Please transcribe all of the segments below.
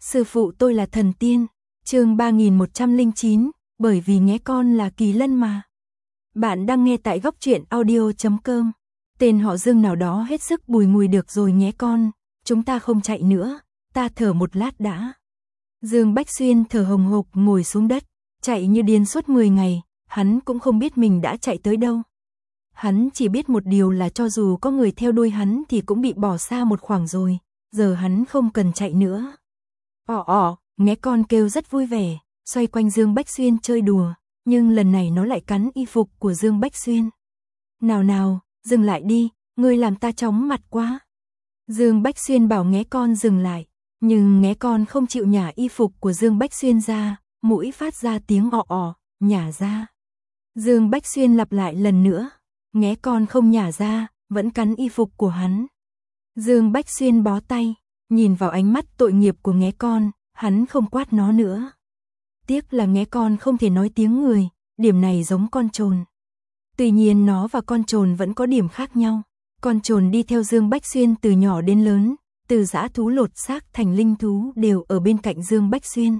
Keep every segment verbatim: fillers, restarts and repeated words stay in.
Sư phụ tôi là thần tiên. Chương ba nghìn một trăm lẻ chín, bởi vì nghé con là kỳ lân mà. Bạn đang nghe tại góc truyện audio chấm com. Tên họ Dương nào đó hết sức bùi ngùi được rồi nghé con, chúng ta không chạy nữa, ta thở một lát đã. Dương Bách Xuyên thở hồng hộc ngồi xuống đất, chạy như điên suốt mười ngày, hắn cũng không biết mình đã chạy tới đâu. Hắn chỉ biết một điều là cho dù có người theo đuôi hắn thì cũng bị bỏ xa một khoảng rồi, giờ hắn không cần chạy nữa. Ỏ ỏ, nghé con kêu rất vui vẻ, xoay quanh Dương Bách Xuyên chơi đùa, nhưng lần này nó lại cắn y phục của Dương Bách Xuyên. Nào nào, dừng lại đi, ngươi làm ta chóng mặt quá. Dương Bách Xuyên bảo nghé con dừng lại, nhưng nghé con không chịu nhả y phục của Dương Bách Xuyên ra, mũi phát ra tiếng ỏ ỏ, nhả ra. Dương Bách Xuyên lặp lại lần nữa, nghé con không nhả ra, vẫn cắn y phục của hắn. Dương Bách Xuyên bó tay, nhìn vào ánh mắt tội nghiệp của nghé con, hắn không quát nó nữa. Tiếc là nghé con không thể nói tiếng người, điểm này giống con trồn. Tuy nhiên nó và con trồn vẫn có điểm khác nhau. Con trồn đi theo Dương Bách Xuyên từ nhỏ đến lớn, từ dã thú lột xác thành linh thú đều ở bên cạnh Dương Bách Xuyên.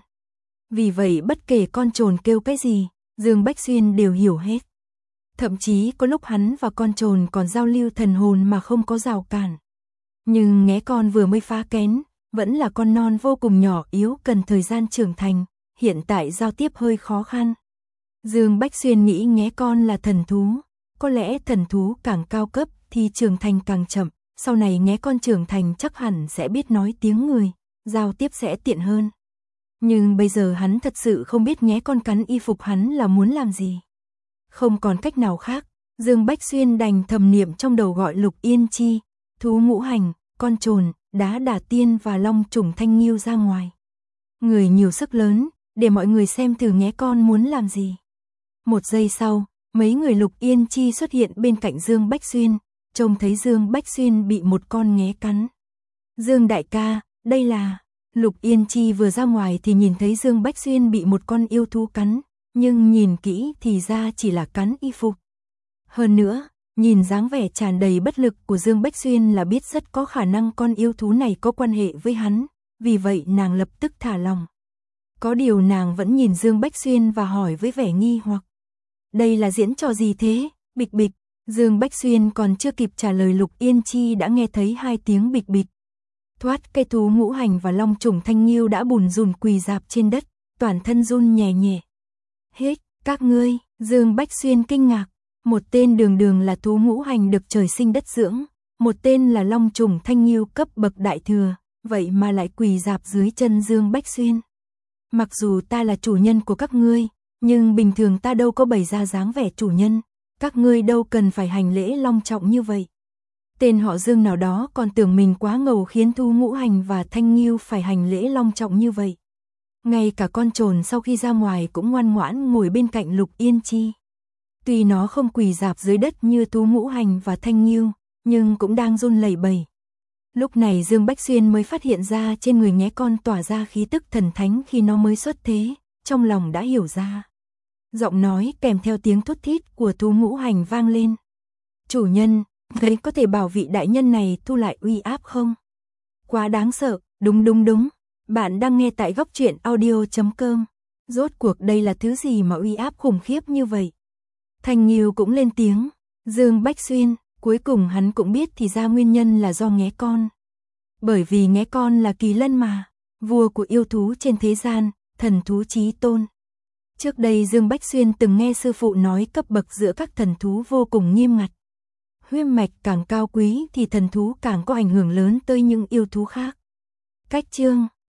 Vì vậy bất kể con trồn kêu cái gì, Dương Bách Xuyên đều hiểu hết. Thậm chí có lúc hắn và con trồn còn giao lưu thần hồn mà không có rào cản. Nhưng nghé con vừa mới phá kén, vẫn là con non vô cùng nhỏ yếu cần thời gian trưởng thành, hiện tại giao tiếp hơi khó khăn. Dương Bách Xuyên nghĩ nghé con là thần thú, có lẽ thần thú càng cao cấp thì trưởng thành càng chậm, sau này nghé con trưởng thành chắc hẳn sẽ biết nói tiếng người, giao tiếp sẽ tiện hơn. Nhưng bây giờ hắn thật sự không biết nghé con cắn y phục hắn là muốn làm gì. Không còn cách nào khác, Dương Bách Xuyên đành thầm niệm trong đầu gọi Lục Yên Chi, thú ngũ hành, con trồn, đá đả tiên và long trùng thanh nghiêu ra ngoài. Người nhiều sức lớn, để mọi người xem thử nghé con muốn làm gì. Một giây sau, mấy người Lục Yên Chi xuất hiện bên cạnh Dương Bách Xuyên, trông thấy Dương Bách Xuyên bị một con nghé cắn. Dương đại ca, đây là... Lục Yên Chi vừa ra ngoài thì nhìn thấy Dương Bách Xuyên bị một con yêu thú cắn, nhưng nhìn kỹ thì ra chỉ là cắn y phục. Hơn nữa, nhìn dáng vẻ tràn đầy bất lực của Dương Bách Xuyên là biết rất có khả năng con yêu thú này có quan hệ với hắn, vì vậy nàng lập tức thả lòng. Có điều nàng vẫn nhìn Dương Bách Xuyên và hỏi với vẻ nghi hoặc. Đây là diễn trò gì thế? Bịch bịch, Dương Bách Xuyên còn chưa kịp trả lời Lục Yên Chi đã nghe thấy hai tiếng bịch bịch. Thoát cây thú ngũ hành và long trùng thanh nghiêu đã bùn rùn quỳ dạp trên đất, toàn thân run nhẹ nhẹ. Hết, các ngươi, Dương Bách Xuyên kinh ngạc, một tên đường đường là thú ngũ hành được trời sinh đất dưỡng, một tên là long trùng thanh nghiêu cấp bậc đại thừa, vậy mà lại quỳ dạp dưới chân Dương Bách Xuyên. Mặc dù ta là chủ nhân của các ngươi, nhưng bình thường ta đâu có bày ra dáng vẻ chủ nhân, các ngươi đâu cần phải hành lễ long trọng như vậy. Tên họ Dương nào đó còn tưởng mình quá ngầu khiến thú ngũ hành và thanh nghiêu phải hành lễ long trọng như vậy. Ngay cả con trồn sau khi ra ngoài cũng ngoan ngoãn ngồi bên cạnh Lục Yên Chi. Tuy nó không quỳ dạp dưới đất như thú ngũ hành và thanh nghiêu, nhưng cũng đang run lẩy bẩy. Lúc này Dương Bách Xuyên mới phát hiện ra trên người nghé con tỏa ra khí tức thần thánh khi nó mới xuất thế, trong lòng đã hiểu ra. Giọng nói kèm theo tiếng thút thít của thú ngũ hành vang lên. Chủ nhân, vậy có thể bảo vị đại nhân này thu lại uy áp không? Quá đáng sợ, đúng đúng đúng. Bạn đang nghe tại góc truyện audio chấm com. Rốt cuộc đây là thứ gì mà uy áp khủng khiếp như vậy? Thanh nghiêu cũng lên tiếng. Dương Bách Xuyên, cuối cùng hắn cũng biết thì ra nguyên nhân là do nghé con. Bởi vì nghé con là kỳ lân mà, vua của yêu thú trên thế gian, thần thú chí tôn. Trước đây Dương Bách Xuyên từng nghe sư phụ nói cấp bậc giữa các thần thú vô cùng nghiêm ngặt. Huyết mạch càng cao quý thì thần thú càng có ảnh hưởng lớn tới những yêu thú khác. Cách chương